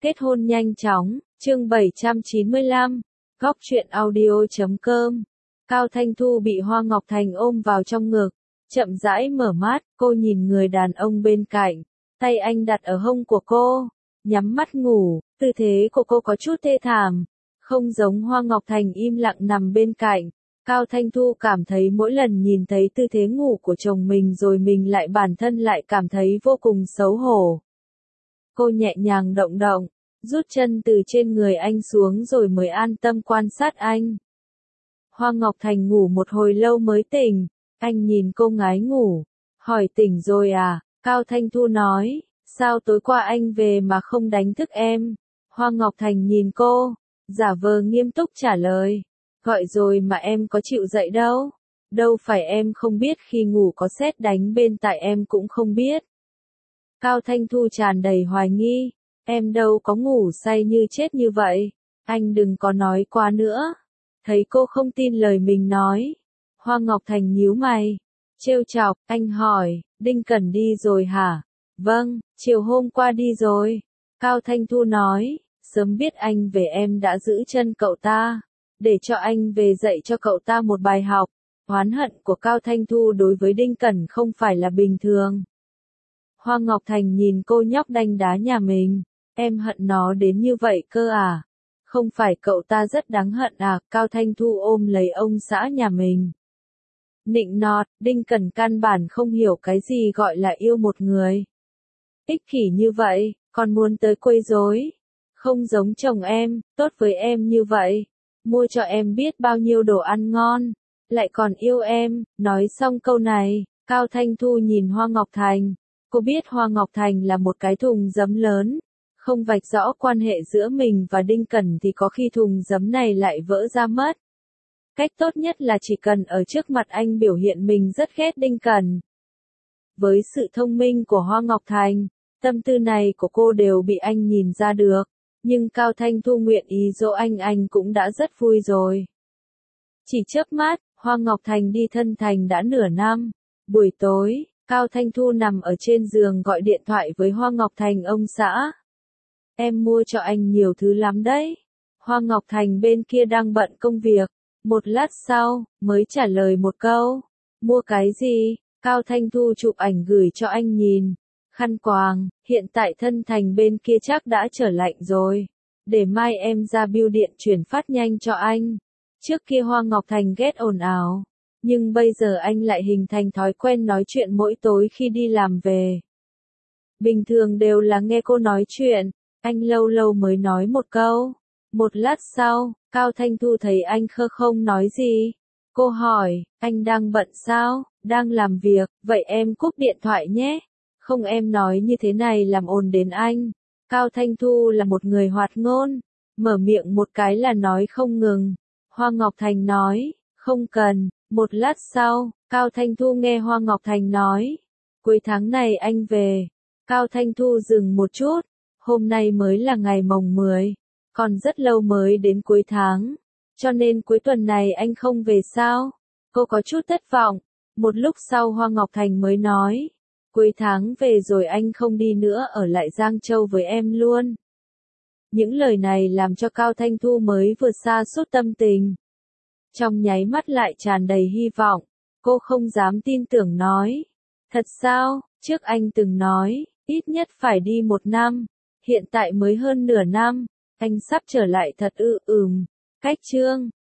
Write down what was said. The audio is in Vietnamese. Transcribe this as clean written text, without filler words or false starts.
Kết hôn nhanh chóng, chương 795, góc truyện audio.com. Cao Thanh Thu bị Hoa Ngọc Thành ôm vào trong ngực, chậm rãi mở mắt, cô nhìn người đàn ông bên cạnh, tay anh đặt ở hông của cô, nhắm mắt ngủ, tư thế của cô có chút thê thảm, không giống Hoa Ngọc Thành im lặng nằm bên cạnh. Cao Thanh Thu cảm thấy mỗi lần nhìn thấy tư thế ngủ của chồng mình rồi mình lại bản thân lại cảm thấy vô cùng xấu hổ. Cô nhẹ nhàng động động, rút chân từ trên người anh xuống rồi mới an tâm quan sát anh. Hoa Ngọc Thành ngủ một hồi lâu mới tỉnh, anh nhìn cô ngái ngủ, hỏi tỉnh rồi à? Cao Thanh Thu nói, sao tối qua anh về mà không đánh thức em? Hoa Ngọc Thành nhìn cô, giả vờ nghiêm túc trả lời, gọi rồi mà em có chịu dậy đâu. Đâu phải em không biết khi ngủ có sét đánh bên tai em cũng không biết. Cao Thanh Thu tràn đầy hoài nghi, em đâu có ngủ say như chết như vậy, anh đừng có nói quá nữa. Thấy cô không tin lời mình nói, Hoa Ngọc Thành nhíu mày, trêu chọc, anh hỏi, Đinh Cẩn đi rồi hả? Vâng, chiều hôm qua đi rồi. Cao Thanh Thu nói, sớm biết anh về em đã giữ chân cậu ta, để cho anh về dạy cho cậu ta một bài học. Oán hận của Cao Thanh Thu đối với Đinh Cẩn không phải là bình thường. Hoa Ngọc Thành nhìn cô nhóc đanh đá nhà mình, em hận nó đến như vậy cơ à? Không phải cậu ta rất đáng hận à? Cao Thanh Thu ôm lấy ông xã nhà mình. Nịnh nọt, Đinh Cẩn căn bản không hiểu cái gì gọi là yêu một người. Ích kỷ như vậy, còn muốn tới quấy rối. Không giống chồng em, tốt với em như vậy. Mua cho em biết bao nhiêu đồ ăn ngon, lại còn yêu em. Nói xong câu này, Cao Thanh Thu nhìn Hoa Ngọc Thành. Cô biết Hoa Ngọc Thành là một cái thùng giấm lớn, không vạch rõ quan hệ giữa mình và Đinh Cẩn thì có khi thùng giấm này lại vỡ ra mất. Cách tốt nhất là chỉ cần ở trước mặt anh biểu hiện mình rất ghét Đinh Cẩn. Với sự thông minh của Hoa Ngọc Thành, tâm tư này của cô đều bị anh nhìn ra được, nhưng Cao Thanh Thu nguyện ý dỗ anh cũng đã rất vui rồi. Chỉ chớp mắt, Hoa Ngọc Thành đi thân thành đã nửa năm. Buổi tối, Cao Thanh Thu nằm ở trên giường gọi điện thoại với Hoa Ngọc Thành ông xã. Em mua cho anh nhiều thứ lắm đấy. Hoa Ngọc Thành bên kia đang bận công việc. Một lát sau, mới trả lời một câu. Mua cái gì? Cao Thanh Thu chụp ảnh gửi cho anh nhìn. Khăn quàng, hiện tại thân thành bên kia chắc đã trở lạnh rồi. Để mai em ra bưu điện chuyển phát nhanh cho anh. Trước kia Hoa Ngọc Thành ghét ồn ào. Nhưng bây giờ anh lại hình thành thói quen nói chuyện mỗi tối khi đi làm về. Bình thường đều là nghe cô nói chuyện, anh lâu lâu mới nói một câu. Một lát sau, Cao Thanh Thu thấy anh khơ không nói gì. Cô hỏi, anh đang bận sao? Đang làm việc, vậy em cúp điện thoại nhé. Không em nói như thế này làm ồn đến anh. Cao Thanh Thu là một người hoạt ngôn, mở miệng một cái là nói không ngừng. Hoa Ngọc Thành nói, không cần. Một lát sau, Cao Thanh Thu nghe Hoa Ngọc Thành nói, cuối tháng này anh về. Cao Thanh Thu dừng một chút, hôm nay mới là ngày mồng 10, còn rất lâu mới đến cuối tháng, cho nên cuối tuần này anh không về sao? Cô có chút thất vọng. Một lúc sau Hoa Ngọc Thành mới nói, cuối tháng về rồi anh không đi nữa, ở lại Giang Châu với em luôn. Những lời này làm cho Cao Thanh Thu mới vừa sa sút tâm tình. Trong nháy mắt lại tràn đầy hy vọng, cô không dám tin tưởng nói. Thật sao, trước anh từng nói, ít nhất phải đi 1 năm, hiện tại mới hơn nửa năm, anh sắp trở lại thật ư? Cách chương